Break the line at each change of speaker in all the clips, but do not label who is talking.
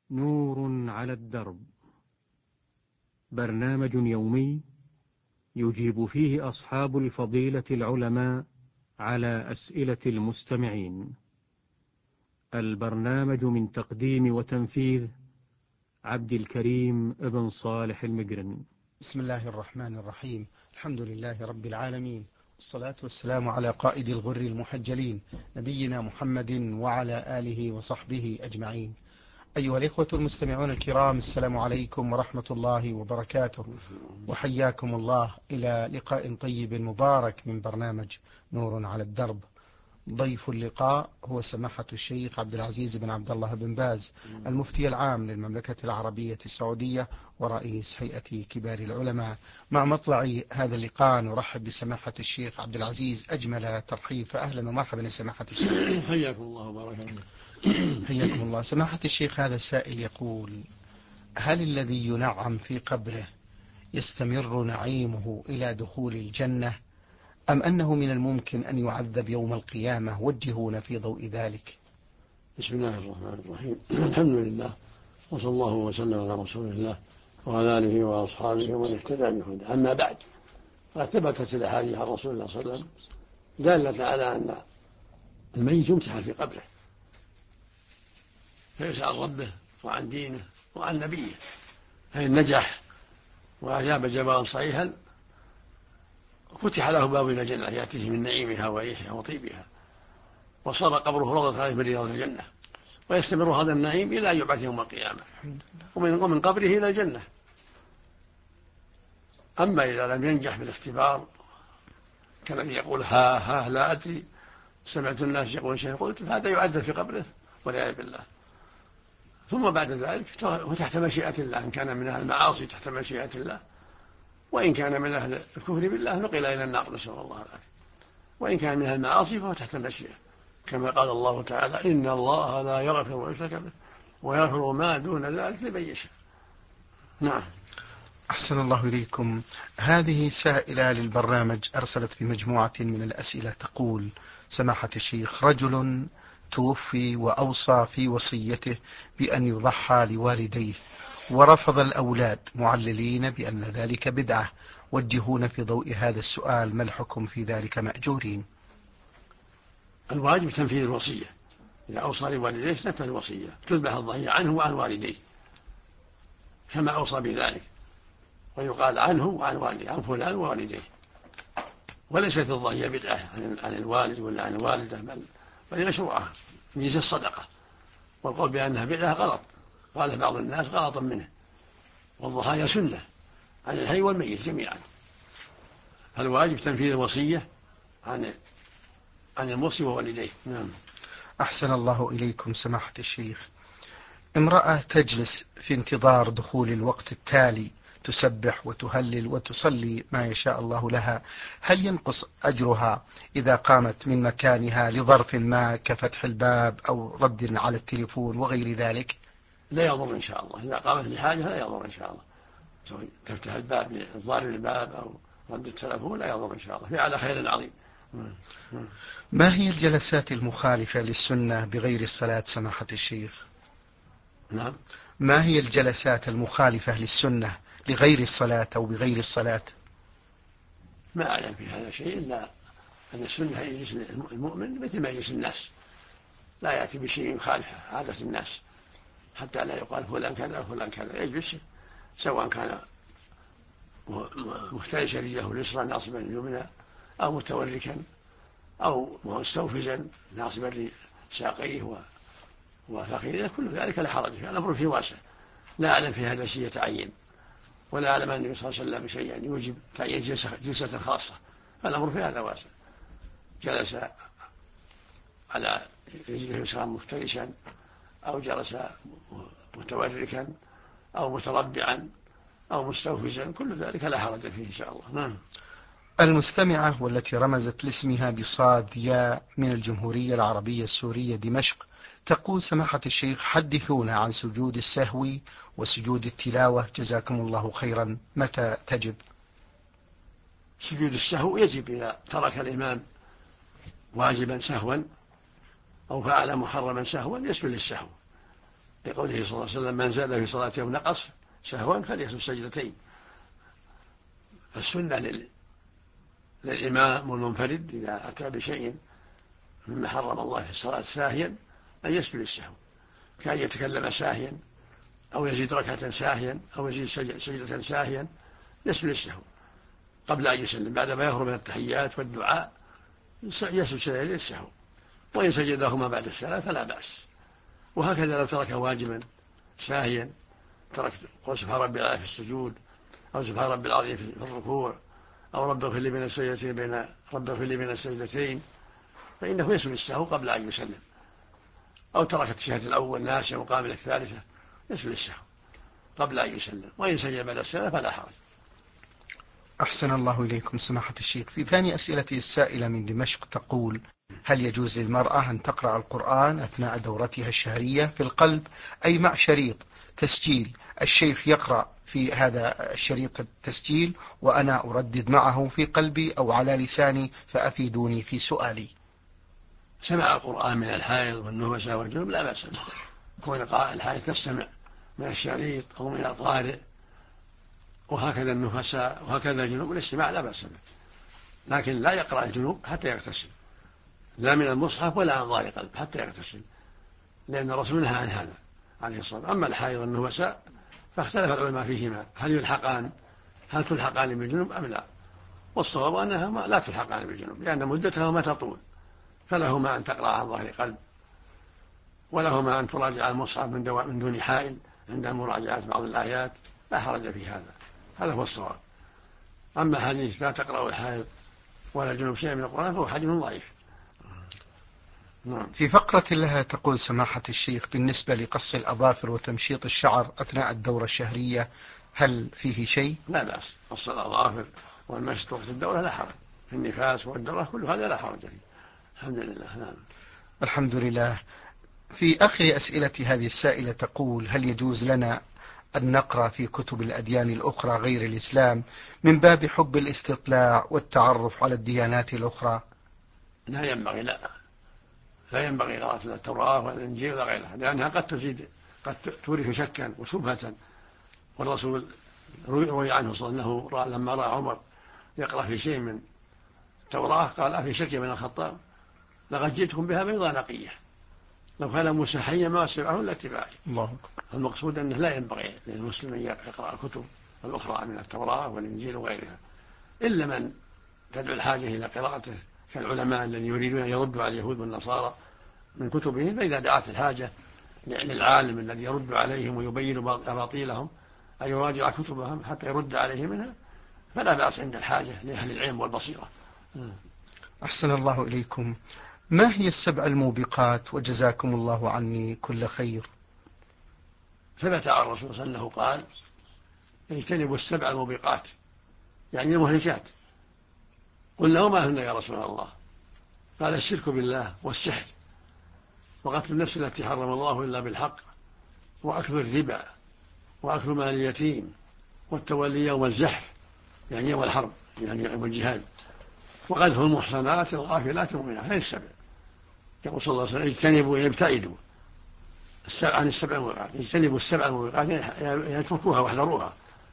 نور على الدرب، برنامج يومي يجيب فيه أصحاب الفضيلة العلماء على أسئلة المستمعين. البرنامج من تقديم وتنفيذ عبد الكريم بن صالح المقرن.
بسم الله الرحمن الرحيم. الحمد لله رب العالمين، والصلاة والسلام على قائد الغر المحجلين نبينا محمد وعلى آله وصحبه أجمعين. أيها الإخوة المستمعون الكرام، السلام عليكم ورحمة الله وبركاته، وحياكم الله إلى لقاء طيب مبارك من برنامج نور على الدرب. ضيف اللقاء هو سماحة الشيخ عبد العزيز بن عبد الله بن باز، المفتي العام للمملكة العربية السعودية ورئيس هيئة كبار العلماء. مع مطلع هذا اللقاء نرحب بسماحة الشيخ عبد العزيز أجمل ترحيب، فأهلا ومرحبا يا سماحة الشيخ.
حياكم الله وبارك فيكم.
حياكم الله. سماحة الشيخ، هذا السائل يقول: هل الذي ينعم في قبره يستمر نعيمه إلى دخول الجنة، أم أنه من الممكن أن يعذب يوم القيامة؟ وجهونا في ضوء ذلك.
بسم الله الرحمن الرحيم. الحمد لله، وصلى الله وسلم على رسول الله وعلى آله وأصحابه ومن اهتدى بهداه. أما بعد، قد ثبتت الأحاديث عن رسول الله صلى الله عليه وسلم دالة على أن الميت يمتحن في قبره فيسأل ربه وعن دينه وعن نبيه، فإن نجح وأجاب جوابا صحيحا فتح له باب إلى الجنة يأتيه من نعيمها وريحها وطيبها، وصار قبره روضة عليه من رياض الجنة، ويستمر هذا النعيم إلى أن يبعث يوم القيامة ومن قبره إلى الجنة. أما إذا لم ينجح بالاختبار كالذي يقول ها لا أدري، سمعت الناس يقول شيء قلت، هذا يعذب في قبره والعياذ بالله. ثم بعد ذلك وتحت مشيئة الله، إن كان من أهل المعاصي تحت مشيئة الله، وإن كان من أهل الكفر بالله نقل إلى النار، نسأل الله العافية. وإن كان من أهل المعاصي فهو تحت المشيئة، كما قال الله تعالى: إن الله لا يغفر ويشرك به ويغفر ما دون ذلك لمن يشاء. نعم.
أحسن الله إليكم. هذه سائلة للبرنامج أرسلت بمجموعة من الأسئلة تقول: سماحة الشيخ، رجل توفي وأوصى في وصيته بأن يضحى لوالديه ورفض الأولاد معللين بأن ذلك بدعة، وجهون في ضوء هذا السؤال، ما الحكم في ذلك مأجورين؟
الواجب تنفيذ الوصية، إذا أوصى لوالديه تنفذ الوصية، تذبح الضحية عنه وعن والديه كما أوصى بذلك، ويقال عنه وعن والديه، عن فلان ووالديه. وليست الضحية بدعة عن الوالد ولا عن الوالدة، بل مشروعة ميزة الصدقة، والقول بأنها بدعة غلط، قال بعض الناس غلطا منه، والضحايا سنة عن الحي والميت جميعا. فالواجب تنفيذ الوصية عن الموصي ووالديه. نعم.
أحسن الله إليكم سماحة الشيخ. امرأة تجلس في انتظار دخول الوقت التالي تسبح وتهلل وتصلي ما يشاء الله لها، هل ينقص أجرها إذا قامت من مكانها لظرف ما كفتح الباب أو رد على التليفون وغير ذلك؟
لا يضر إن شاء الله، إذا قامت لحاجة لا يضر إن شاء الله، سواء تفتح الباب لإنذار الباب أو رد التليفون لا يضر إن شاء الله، في على خير عظيم.
ما هي الجلسات المخالفة للسنة بغير الصلاة سماحة الشيخ؟
نعم.
ما هي الجلسات المخالفة للسنة لغير الصلاة أو بغير الصلاة؟
ما أعلم في هذا شيء إلا أن السنة يجلس المؤمن مثل ما يجلس الناس، لا يأتي بشيء يخالف عادة الناس، حتى لا يقال فلان كذا وفلان كذا. يجلس سواء كان مفترشا رجله اليسرى ناصبا اليمنى، أو متوركا، أو مستوفزا ناصبا لساقيه وفخذه، كل ذلك لا حرج فيه، الأمر فيه واسع. لا أعلم في هذا الشيء يتعين، ولا أعلم أن النبي صلى الله عليه وسلم شيئا يوجب تعيين جلسة خاصة، فالأمر في هذا واسع. جلس على رجله اليسرى مفترشا، أو جلس متوركا، أو متربعا، أو مستوفزا، كل ذلك لا حرج فيه إن شاء الله. نعم.
المستمعة والتي رمزت لاسمها بصاد ياء من الجمهورية العربية السورية دمشق تقول: سماحة الشيخ، حدثونا عن سجود السهو وسجود التلاوة جزاكم الله خيرا، متى تجب؟
سجود السهو يجب إذا ترك الإمام واجبا سهوا أو فعل محرما سهوا يسجد للسهو، لقوله صلى الله عليه وسلم: من زاد في صلاته أو نقص سهوا فليسجد سجدتين. السنة للإمام والمنفرد إذا أتى بشيء مما حرم الله في الصلاة ساهيا أن يسجد السهو، كأن يتكلم ساهيا أو يزيد ركعة ساهيا أو يزيد سجدة ساهيا، يسجد السهو قبل أن يسلم، بعدما يهرب من التحيات والدعاء يسجد سجدتين السهو، وإن سجدهما بعد السلام فلا بأس. وهكذا لو ترك واجبا ساهيا، ترك قول سبحان ربي الأعلى في السجود، أو سبحان ربي العظيم في الركوع، أو رب اغفر لي بين السجدتين، فإنه يسجد السهو قبل أن يسلم. أو ترك التشهد الأول ناسيا وقام إلى الثالثة، يسجد السهو قبل أن يسلم، وإن سجد بعد السلام فلا حرج.
أحسن الله إليكم سماحة الشيخ. في ثاني أسئلتي السائلة من دمشق تقول: هل يجوز للمرأة أن تقرأ القرآن أثناء دورتها الشهرية في القلب، أي مع شريط تسجيل الشيخ يقرأ في هذا الشريط التسجيل وأنا أردد معه في قلبي أو على لساني، فأفيدوني في سؤالي.
سماع القرآن من الحائض والنفساء والجنوب لا بأس به، كون الحائض تستمع من الشريط أو من القارئ، وهكذا النفساء وهكذا الجنوب، الاستماع لا بأس به، لكن لا يقرأ الجنوب حتى يغتسل، لا من المصحف ولا عن ظهر قلب حتى يغتسل، لأن الرسول نهى عن هذا عليه الصلاة والسلام. أما الحائض والنفساء فاختلف العلماء فيهما، هل تلحقان بالجنوب أم لا؟ والصواب أنها لا تلحقان بالجنوب، لأن مدتهما تطول، فلهما أن تقرأ عن ظهر قلب، ولهما أن تراجع المصحف من دون حائل عند مراجعة بعض الآيات، لا حرج في هذا، هذا هو الصواب. أما حديث لا تقرأ الحائض ولا الجنوب شيئا من القرآن فهو حديث ضعيف.
في فقرة لها تقول سماحة الشيخ: بالنسبة لقص الأظافر وتمشيط الشعر أثناء الدورة الشهرية هل فيه شيء؟
لا بأس، قص الأظافر والمشط وقت الدورة لا حرج، في النفاس والدورة كل هذا لا حرج فيه، الحمد لله. نعم.
الحمد لله. في آخر أسئلة هذه السائلة تقول: هل يجوز لنا أن نقرأ في كتب الأديان الأخرى غير الإسلام من باب حب الاستطلاع والتعرف على الديانات الأخرى؟
لا ينبغي قراءة التوراة والإنجيل ولا غيرها، لأنها قد تورث شكا وشبهة. والرسول روي عنه صلى الله عليه وسلم لما رأى عمر يقرأ في شيء من التوراة قال: في شك من الخطاب لقد جئتكم بها بيضاء نقية، لو كان موسى حيا ما سمعه إلا اتباعي. المقصود أنه لا ينبغي للمسلم أن يقرأ الكتب الأخرى من التوراة والإنجيل وغيرها، إلا من تدعو الحاجة إلى قراءته، كالعلماء الذين يريدون أن يردوا على اليهود والنصارى من كتبهم، فإذا دعت الحاجة للعالم الذي يرد عليهم ويبين أباطيلهم أن يراجع كتبهم حتى يرد عليهم منها، فلا بأس عند الحاجة لأهل العلم والبصيرة.
أحسن الله إليكم. ما هي السبع الموبقات؟ وجزاكم الله عني كل خير.
ثبت عن الرسول صلى الله عليه وسلم قال: اجتنبوا السبع الموبقات، يعني المهلكات. قلنا: وما هن يا رسول الله؟ قال: الشرك بالله، والسحر، وقتل النفس التي حرم الله إلا بالحق، وأكل الربا، وأكل مال اليتيم، والتولي يوم الزحف يعني يوم الحرب يعني يوم الجهاد، وقذف المحصنات الغافلات المؤمنات. هذه السبع. يقول صلى الله عليه وسلم: اجتنبوا ابتعدوا عن السبع الموبقات، اجتنبوا السبع الموبقات يعني اتركوها واحذروها.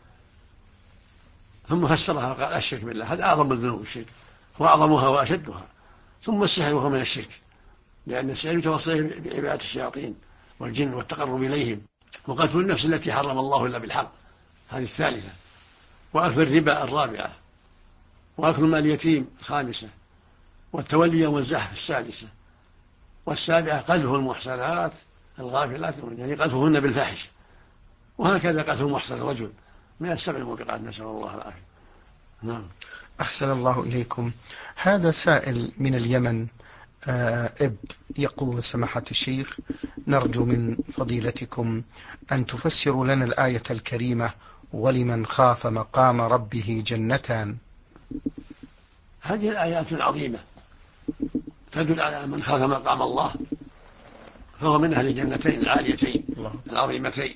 ثم فسرها وقال: الشرك بالله، هذا أعظم الذنوب الشرك، وأعظمها وأشدها. ثم السحر وهو من الشرك، لأن السحر يتوصل بعبادة الشياطين والجن والتقرب إليهم. وقتل النفس التي حرم الله إلا بالحق، هذه الثالثة. وأكل الربا الرابعة. وأكل مال اليتيم الخامسة. والتولي يوم الزحف السادسة. والسابعة قذف المحصنات الغافلات يعني قذفهن بالفاحشة. وهكذا قذف المحصن الرجل من السبع الموبقات، نسأل الله العافية. نعم.
أحسن الله إليكم. هذا سائل من اليمن يقول: سماحة الشيخ، نرجو من فضيلتكم أن تفسروا لنا الآية الكريمة: ولمن خاف مقام ربه جنتان.
هذه الآيات عظيمة تدل على من خاف مقام الله فهو من أهل الجنتين العاليتين العظيمتين،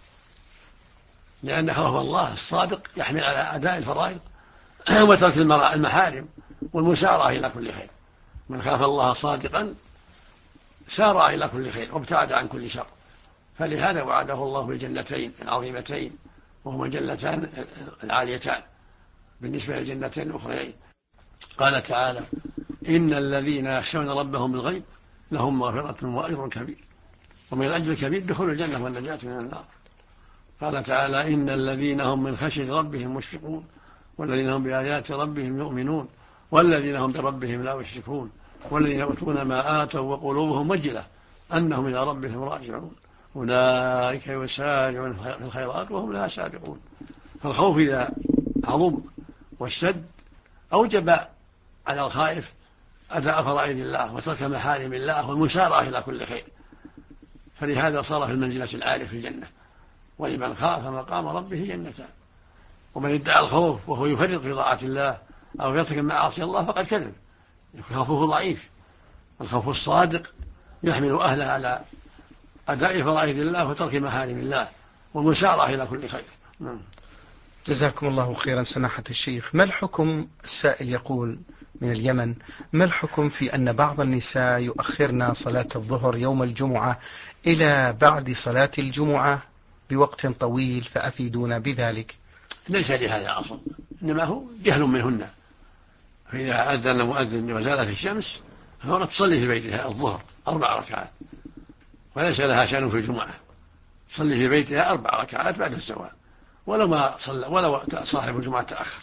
لأن خوف الله الصادق يحمل على أداء الفرائض وترك المحارم والمسارعة إلى كل خير. من خاف الله صادقا سارع إلى كل خير وابتعد عن كل شر، فلهذا وعده الله بالجنتين العظيمتين، وهما الجنتان العاليتان بالنسبة للجنتين الأخرين. قال تعالى: إن الذين يخشون ربهم بالغيب لهم مغفرة وأجر كبير. ومن الأجر الكبير دخول الجنة والنجاة من النار. قال تعالى: إن الذين هم من خشية ربهم مشفقون والذين هم بآيات ربهم يؤمنون والذين هم بربهم لا يشركون والذين يؤتون ما آتوا وقلوبهم وجلة أنهم إلى ربهم راجعون أولئك يسارعون في الخيرات وهم لها سابقون. فالخوف إذا عظم واشتد أوجب على الخائف أداء فرائض الله وترك محارم الله والمسارعة إلى كل خير، فلهذا صار في المنزلة العالية في الجنة. ولمن خاف مقام ربه جنتان. ومن ادعى الخوف وهو يفرط في طاعة الله أو يرتكب معاصي الله فقد كذب، خوفه ضعيف. الخوف الصادق يحمل أهله على أداء فرائض الله وترك محارم الله والمسارعة إلى كل خير.
جزاكم الله خيرا سماحة الشيخ. ما الحكم، السائل يقول من اليمن، ما الحكم في أن بعض النساء يؤخرن صلاة الظهر يوم الجمعة إلى بعد صلاة الجمعة بوقت طويل، فأفيدونا بذلك؟
ليس لهذا أصل، إنما هو جهل منهن. فإذا أذن مؤذن وزالت الشمس فهو تصلي في بيتها الظهر 4 ركعات وليس لها شأن في الجمعة، تصلي في بيتها 4 ركعات بعد الزوال ولو صاحب الجمعة تأخر،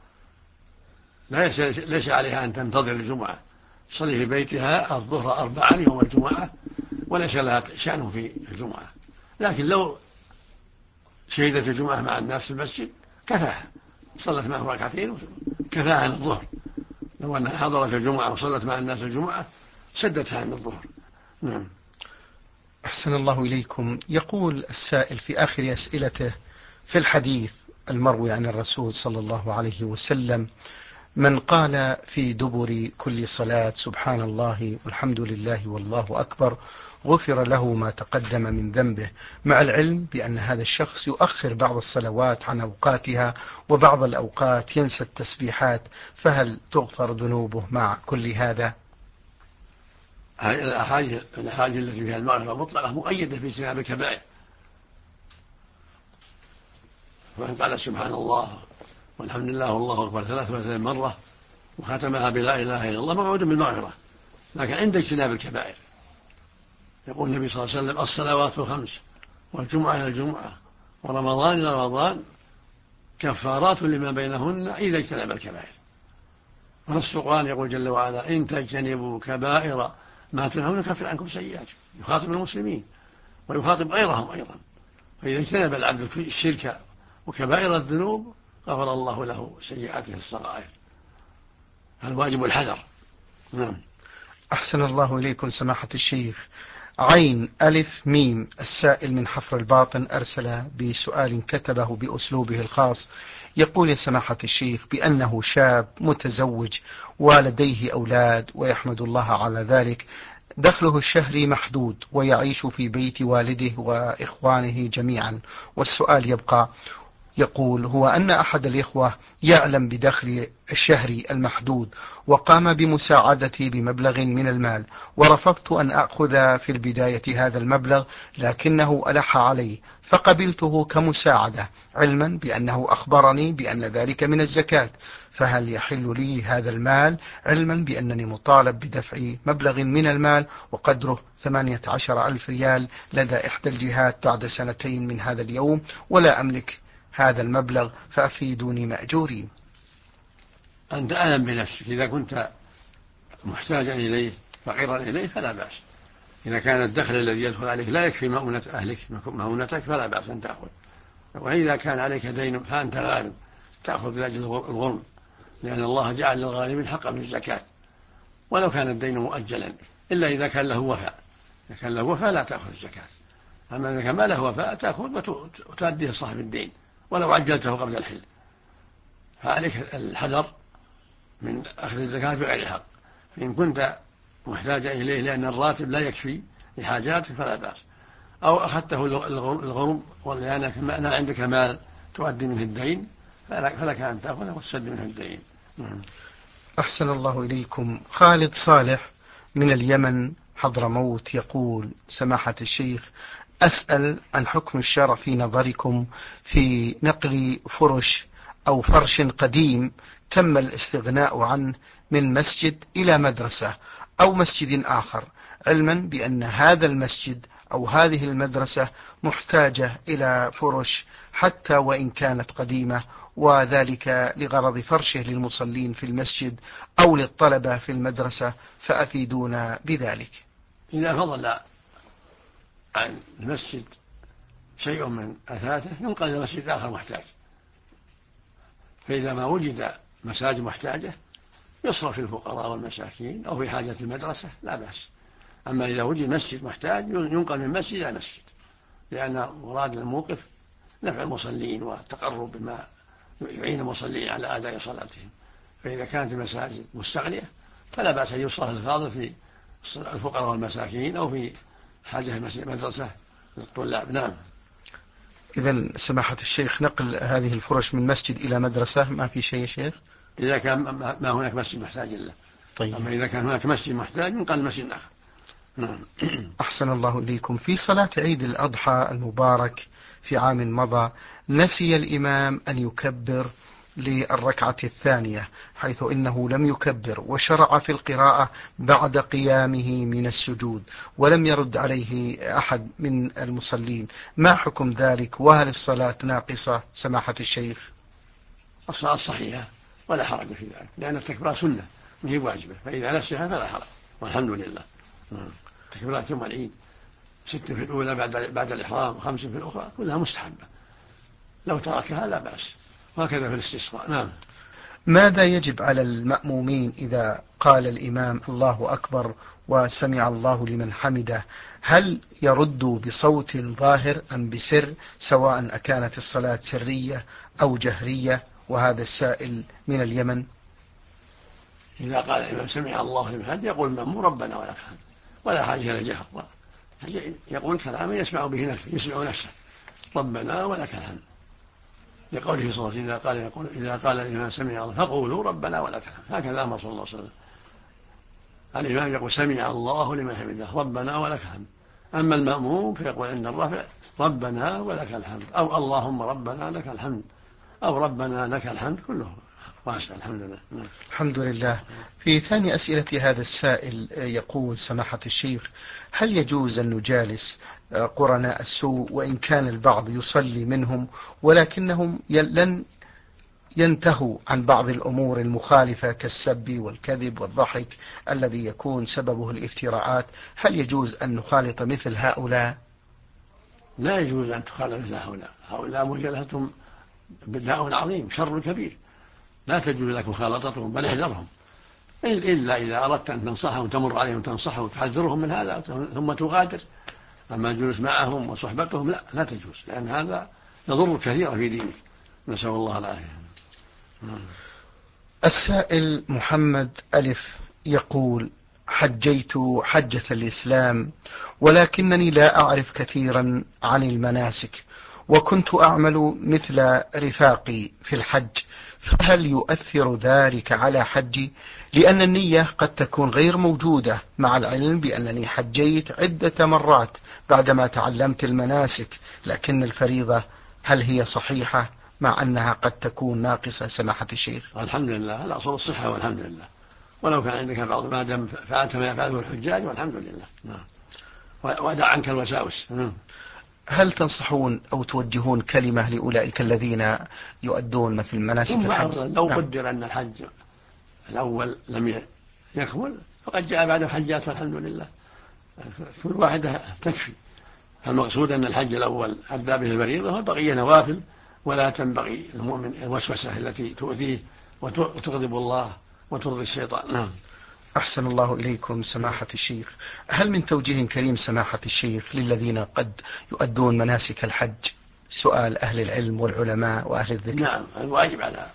ليس عليها أن تنتظر الجمعة، تصلي في بيتها الظهر 4 يوم الجمعة وليس لها شأن في الجمعة. لكن لو شهدت الجمعة مع الناس في المسجد كفاها، صلت معهم 2 ركعتين كفاها عن الظهر. لو أنها حضرت الجمعة وصلت مع الناس الجمعة سدتها عن الظهر. نعم.
أحسن الله إليكم. يقول السائل في آخر أسئلته: في الحديث المروي عن الرسول صلى الله عليه وسلم: من قال في دبر كل صلاة سبحان الله والحمد لله والله أكبر غفر له ما تقدم من ذنبه، مع العلم بأن هذا الشخص يؤخر بعض الصلوات عن أوقاتها وبعض الأوقات ينسى التسبيحات، فهل تغفر ذنوبه مع كل هذا؟
الأحاديث التي فيها المغفرة مطلقة مؤيدة في اجتناب الكبائر. وإن قال سبحان الله والحمد لله والله أكبر 33 مرة وختمها بلا إله إلا الله موعود بالمغفرة، لكن عند اجتناب الكبائر. يقول النبي صلى الله عليه وسلم: الصلوات 5 والجمعة إلى الجمعة ورمضان إلى رمضان كفارات لما بينهن إذا اجتنب الكبائر. ونص القرآن يقول جل وعلا: إن تجتنبوا كبائر ما تنهون نكفر عنكم سيئاتكم. يخاطب المسلمين ويخاطب غيرهم أيضا. فإذا اجتنب العبد الشرك وكبائر الذنوب غفر الله له سيئاته الصغائر. الواجب الحذر. نعم.
أحسن الله إليكم سماحة الشيخ. عين ألف ميم السائل من حفر الباطن أرسل بسؤال كتبه بأسلوبه الخاص. يقول: يا سماحة الشيخ، بأنه شاب متزوج ولديه أولاد ويحمد الله على ذلك، دخله الشهري محدود ويعيش في بيت والده وإخوانه جميعا، والسؤال يبقى، يقول: هو أن أحد الإخوة يعلم بدخل الشهري المحدود وقام بمساعدتي بمبلغ من المال، ورفضت أن أخذ في البداية هذا المبلغ لكنه ألح علي فقبلته كمساعدة، علما بأنه أخبرني بأن ذلك من الزكاة، فهل يحل لي هذا المال علما بأنني مطالب بدفع مبلغ من المال وقدره 18,000 ريال لدى إحدى الجهات بعد 2 سنين من هذا اليوم، ولا أملك هذا المبلغ، فأفيدوني مأجورين؟
أنت أعلم بنفسك، إذا كنت محتاجا إليه فقيرا إليه فلا بأس. إذا كان الدخل الذي يدخل عليك لا يكفي مؤونة أهلك مؤونتك فلا بأس أن تأخذ. وإذا كان عليك دين فأنت غارم تأخذ لأجل الغرم، لأن الله جعل للغارمين حقا من الزكاة ولو كان الدين مؤجلا، إلا إذا كان له وفاء. إذا كان له وفاء لا تأخذ الزكاة، أما إذا كان ما له وفاء تأخذ وتؤديه صاحب الدين ولو عجلته قبل الحل. فعليك الحذر من أخذ الزكاة بغير حق. فإن كنت محتاجا إليه لأن الراتب لا يكفي لحاجاتك فلا بأس، أو أخذته الغرم ولأنك ما عندك مال تؤدي منه الدين فلك أن تأخذه وتسد منه الدين.
أحسن الله إليكم. خالد صالح من اليمن حضرموت يقول: سماحة الشيخ، أسأل عن حكم الشرع في نظركم في نقل فرش أو فرش قديم تم الاستغناء عنه من مسجد إلى مدرسة أو مسجد آخر، علما بأن هذا المسجد أو هذه المدرسة محتاجة إلى فرش حتى وإن كانت قديمة، وذلك لغرض فرشه للمصلين في المسجد أو للطلبة في المدرسة، فأفيدونا بذلك.
إذا فضل عن المسجد شيء من أثاثه ينقل إلى مسجد آخر محتاج، فإذا ما وجد مساجد محتاجة يصرف في الفقراء والمساكين أو في حاجة المدرسة لا بأس. أما إذا وجد مسجد محتاج ينقل من مسجد إلى مسجد، لأن مراد الموقف نفع المصلين والتقرب بما يعين المصلين على أداء صلاتهم. فإذا كانت المساجد مستغنية فلا بأس أن يصرف الفاضل في الفقراء والمساكين أو في حاجة مدرسة للطلاب. نعم.
إذن سماحة الشيخ نقل هذه الفرش من مسجد إلى مدرسة ما في شيء يا شيخ؟
إذا كان ما هناك مسجد محتاج له.
طيب.
أما إذا كان هناك مسجد محتاج ينقل المسجد آخر. نعم.
أحسن الله إليكم. في صلاة عيد الأضحى المبارك في عام مضى نسي الإمام أن يكبر للركعة الثانية، حيث إنه لم يكبر وشرع في القراءة بعد قيامه من السجود ولم يرد عليه أحد من المصلين، ما حكم ذلك؟ وهل الصلاة ناقصة سماحة الشيخ؟
الصلاة صحيحة ولا حرج في ذلك، لأن التكبيرات سنة وهي واجبة، فإذا نسيها فلا حرج والحمد لله. تكبيرات يوم العيد 6 في الأولى بعد الإحرام 5 في الأخرى كلها مستحبة، لو تركها لا بأس، وهكذا في الاستسقاء. نعم.
ماذا يجب على المأمومين إذا قال الإمام الله أكبر وسمع الله لمن حمده؟ هل يردوا بصوت ظاهر أم بسر، سواء أكانت الصلاة سرية أو جهرية؟ وهذا السائل من اليمن.
إذا قال الإمام سمع الله لمن حمده يقول المأموم ربنا ولك الحمد، ولا حاجة إلى الجهر، يقول كلاما يسمع به نفسه، يسمع نفسه ربنا ولك الحمد، لقوله صلى الله عليه وسلم إذا قال الإمام سمع الله فقولوا ربنا ولك الحمد، هكذا أمر صلى الله عليه وسلم. الإمام يقول سمع الله لمن حمده ربنا ولك الحمد، أما المأموم فيقول عند الرفع ربنا ولك الحمد، أو اللهم ربنا لك الحمد، أو ربنا لك الحمد، كله واسع. الحمد لله.
الحمد لله. في ثاني أسئلة هذا السائل يقول سماحة الشيخ هل يجوز أن نجالس قرناء السوء وإن كان البعض يصلي منهم ولكنهم لن ينتهوا عن بعض الأمور المخالفة كالسب والكذب والضحك الذي يكون سببه الافتراءات، هل يجوز أن نخالط مثل هؤلاء؟
لا يجوز أن تخالط مثل هؤلاء مجالستهم بداء عظيم، شر كبير، لا تجوز لك مخالطتهم بل احذرهم، إلا إذا أردت أن تنصحهم تمر عليهم تنصحهم وتحذرهم من هذا ثم تغادر. أما الجلوس معهم وصحبتهم لا تجوز، لأن هذا يضر كثيرا في دينك، نسأل الله العافية.
السائل محمد ألف يقول حجيت حجة الإسلام ولكنني لا أعرف كثيرا عن المناسك، وكنت أعمل مثل رفاقي في الحج، فهل يؤثر ذلك على حجي؟ لأن النية قد تكون غير موجودة، مع العلم بأنني حجيت عدة مرات بعدما تعلمت المناسك، لكن الفريضة هل هي صحيحة مع أنها قد تكون ناقصة سماحة الشيخ؟
الحمد لله، الأصل الصحة والحمد لله، ولو كان عندك بعض ما دام فعلت ما يفعله الحجاج والحمد لله. نعم. ودع عنك الوساوس.
هل تنصحون أو توجهون كلمة لأولئك الذين يؤدون مثل مناسك الحج؟
لو قدر أن الحج الأول لم يكمل فقد جاء بعد حجات والحمد لله، كل واحدة تكفي. فالمقصود أن الحج الأول أدى به الفريضة والبقية نوافل، ولا تنبغي المؤمن الوسوسة التي تؤذيه وتغضب الله وترضي الشيطان. نعم.
أحسن الله إليكم سماحة الشيخ. هل من توجيه كريم سماحة الشيخ للذين قد يؤدون مناسك الحج سؤال أهل العلم والعلماء وأهل الذكر؟
نعم، الواجب على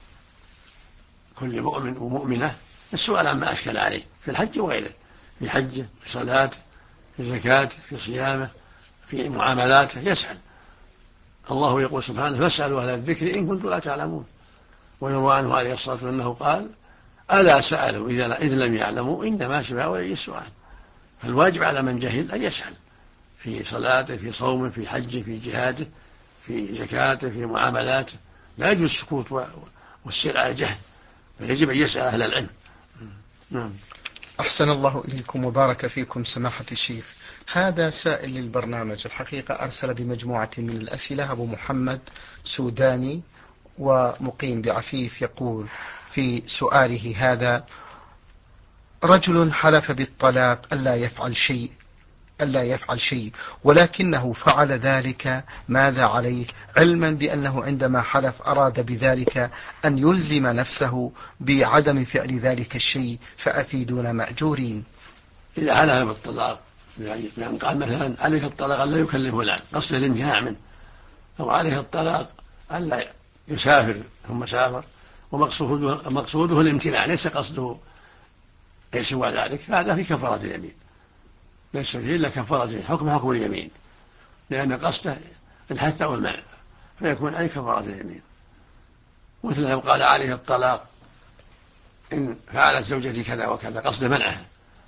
كل مؤمن ومؤمنة السؤال عما أشكل عليه في الحج وغيره، في حجه، في صلاته، في زكاته، في صيامه، في معاملاته، يسأل. الله يقول سبحانه فاسألوا أهل الذكر إن كنتم لا تعلمون، ويروى عنه عليه الصلاة والسلام أنه قال ألا سألوا إذ لم يعلموا إنما شفاء ولي السؤال. فالواجب على من جهل أن يسأل في صلاته، في صومه، في حجه، في جهاده، في زكاته، في معاملاته، لا يجوز السكوت والسير على الجهل، فيجب أن يسأل أهل العلم. نعم.
أحسن الله إليكم وبارك فيكم سماحة الشيخ. هذا سائل للبرنامج الحقيقة أرسل بمجموعة من الأسئلة، أبو محمد سوداني ومقيم بعفيف، يقول في سؤاله هذا: رجل حلف بالطلاق ألا يفعل شيء ولكنه فعل ذلك، ماذا عليه؟ علما بأنه عندما حلف أراد بذلك أن يلزم نفسه بعدم فعل ذلك الشيء، فأفيدونا مأجورين.
إذا حلف بالطلاق يعني قال مثلا عليك الطلاق ألا يكلم فلان، قصد الامتناع منه، أو عليه الطلاق ألا يسافر ثم سافر ومقصوده الامتناع، ليس قصده سوى ذلك، فهذا في كفارة اليمين، ليس فيه إلا كفارة اليمين، حكم اليمين، لأن قصده الحث أو المنع، فيكون عليه كفارة اليمين. مثل لو قال عليه الطلاق إن فعلت زوجتي كذا وكذا، قصد منعه،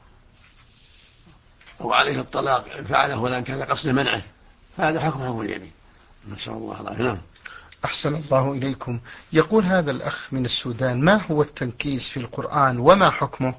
أو عليه الطلاق إن فعل فلان كذا، قصد منعه، فهذا حكم اليمين. نسأل الله العافية. نعم.
أحسن الله إليكم. يقول هذا الأخ من السودان: ما هو التنكيس في القرآن وما حكمه؟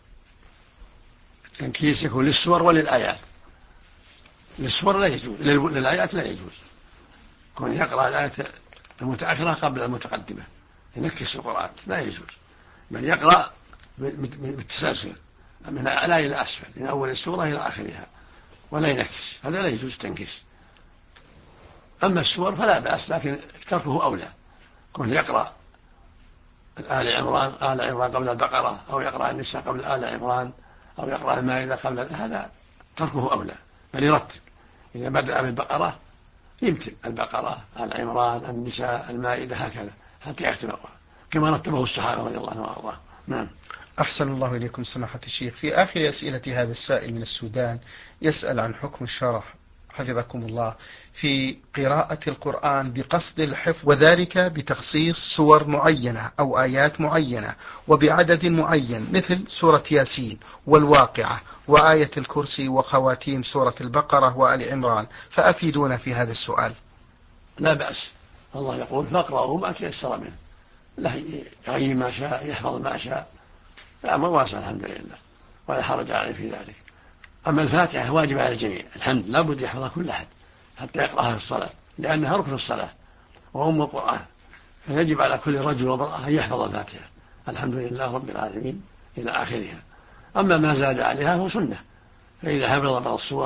التنكيس يكون للسور وللآيات. للسور لا يجوز، للآيات لا يجوز. كون يقرأ الآية المتأخرة قبل المتقدمة ينكس القرآن، لا يجوز، بل يقرأ بالتسلسل من أعلى إلى أسفل، من أول السورة إلى آخرها، ولا ينكس، هذا لا يجوز التنكيس. أما السور فلا بأس، لكن تركه أولى، كون يقرأ آل عمران قبل البقرة، أو يقرأ النساء قبل آل عمران، أو يقرأ المائدة قبل، هذا تركه أولى، بل يرتب. إذا بدأ بالبقرة يمتن البقرة، آل عمران، النساء، المائدة، هكذا حتى يختم كما رتبه الصحابة رضي الله عنهم وأرضاهم. نعم.
أحسن الله إليكم سماحة الشيخ. في آخر أسئلة هذا السائل من السودان يسأل عن حكم الشرح حفظكم الله في قراءة القرآن بقصد الحفظ، وذلك بتخصيص سور معينة أو آيات معينة وبعدد معين، مثل سورة ياسين والواقعة وآية الكرسي وخواتيم سورة البقرة وآل عمران، فأفيدونا في هذا السؤال.
لا بأس، الله يقول فاقرأوا ما تيسر منه، له يغير ما شاء، يحفظ ما شاء، الأمر واسع الحمد لله، ولا حرج عليه في ذلك. أما الفاتحة واجب على الجميع، الحمد لا بد يحفظها كل أحد حتى يقرأها في الصلاة، لأنها ركن الصلاة وأم القرآن، فيجب على كل رجل وامرأة أن يحفظ الفاتحة، الحمد لله رب العالمين إلى آخرها. أما ما زاد عليها هو سنة، فإذا حفظ بعض السور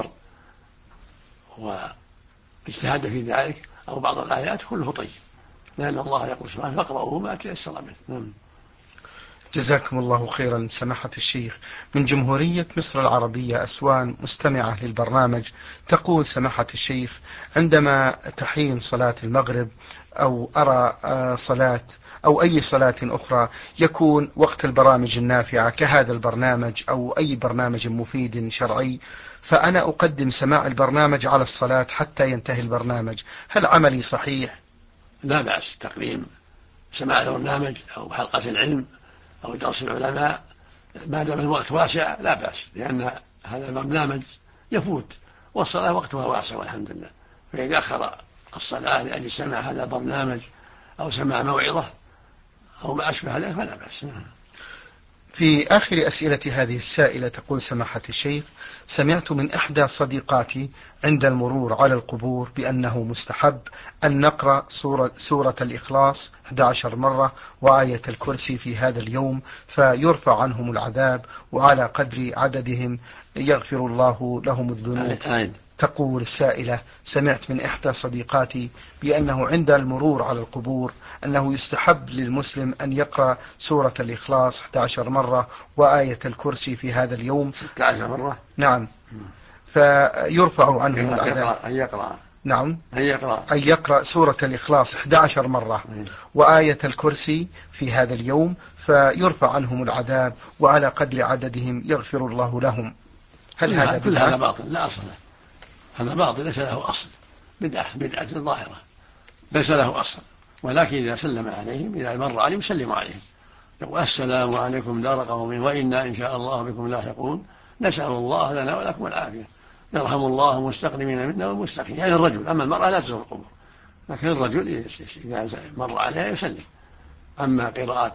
واجتهد في ذلك أو بعض الآيات كله طيب، لأن الله يقول سبحانه فاقرأوا ما تيسر منه.
جزاكم الله خيرا سماحة الشيخ. من جمهورية مصر العربية أسوان، مستمعة للبرنامج، تقول سماحة الشيخ: عندما تحين صلاة المغرب أو أرى صلاة أو أي صلاة أخرى يكون وقت البرامج النافعة كهذا البرنامج أو أي برنامج مفيد شرعي، فأنا أقدم سماع البرنامج على الصلاة حتى ينتهي البرنامج، هل عملي صحيح؟
لا بأس تقديم سماع البرنامج أو حلقة العلم أو درس العلماء ما دام الوقت واسع، لا بأس، لأن هذا البرنامج يفوت والصلاة وقتها واسع والحمد لله، فإذا أخر الصلاة لأجل سماع هذا البرنامج أو سماع موعظة أو ما أشبه ذلك فلا بأس.
في آخر أسئلة هذه السائلة تقول سماحة الشيخ: سمعت من إحدى صديقاتي عند المرور على القبور بأنه مستحب أن نقرأ سورة الإخلاص 11 مرة وآية الكرسي في هذا اليوم فيرفع عنهم العذاب، وعلى قدر عددهم يغفر الله لهم الذنوب. تقول السائلة: سمعت من إحدى صديقاتي بأنه عند المرور على القبور أنه يستحب للمسلم أن يقرأ سورة الإخلاص 11 مرة وآية الكرسي في هذا اليوم
16 مرة.
نعم، فيرفع عنهم العذاب.
أن يقرأ.
نعم،
أن
يقرأ سورة الإخلاص 11 مرة وآية الكرسي في هذا اليوم فيرفع عنهم العذاب، وعلى قدر عددهم يغفر الله لهم. هل هذا
كل هذا باطل لا أصل له، هذا باطل ليس له أصل، بدعة ظاهرة ليس له أصل، ولكن إذا سلم عليهم، إذا مر عليهم سلموا عليهم، يقول السلام عليكم دار قوم وإنا إن شاء الله بكم لاحقون، نسأل الله لنا ولكم العافية، يرحم الله المستقدمين منا والمستأخرين، يعني الرجل. أما المرأة لا تزور القبور، لكن الرجل إذا مر عليها يسلم. أما قراءة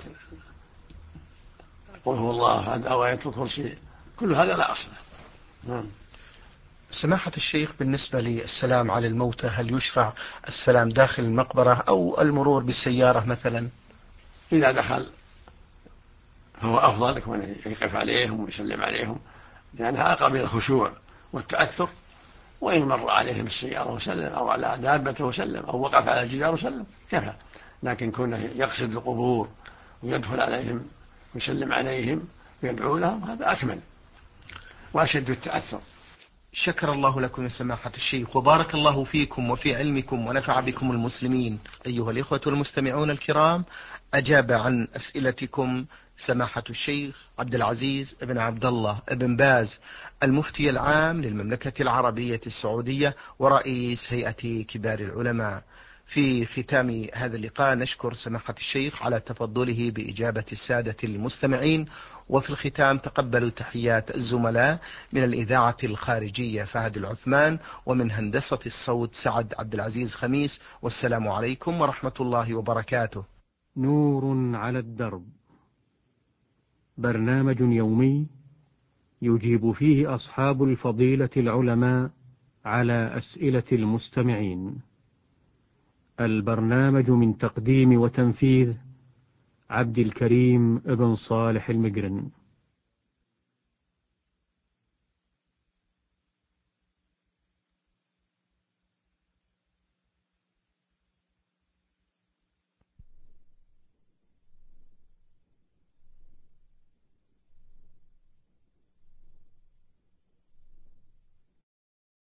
قل هو الله أحد أو آية الكرسي كل هذا لا أصل له.
سماحة الشيخ، بالنسبة للسلام على الموتى هل يشرع السلام داخل المقبرة أو المرور بالسيارة مثلا؟
إذا دخل فهو أفضل يكون يقف عليهم ويسلم عليهم، لأنها أقرب إلى الخشوع والتأثر. وإن مر عليهم السيارة وسلم أو على دابته وسلم أو وقف على الجدار وسلم كفى. لكن كونه يقصد القبور ويدخل عليهم ويسلم عليهم ويدعو لهم هذا أكمل وأشد التأثر.
شكر الله لكم يا سماحة الشيخ، وبارك الله فيكم وفي علمكم ونفع بكم المسلمين. أيها الإخوة المستمعون الكرام، أجاب عن أسئلتكم سماحة الشيخ عبد العزيز بن عبد الله بن باز، المفتي العام للمملكة العربية السعودية ورئيس هيئة كبار العلماء. في ختام هذا اللقاء نشكر سماحة الشيخ على تفضله بإجابة السادة المستمعين، وفي الختام تقبلوا تحيات الزملاء من الإذاعة الخارجية فهد العثمان، ومن هندسة الصوت سعد عبد العزيز خميس، والسلام عليكم ورحمة الله وبركاته.
نور على الدرب، برنامج يومي يجيب فيه أصحاب الفضيلة العلماء على أسئلة المستمعين. البرنامج من تقديم وتنفيذ عبد الكريم ابن صالح المقرن.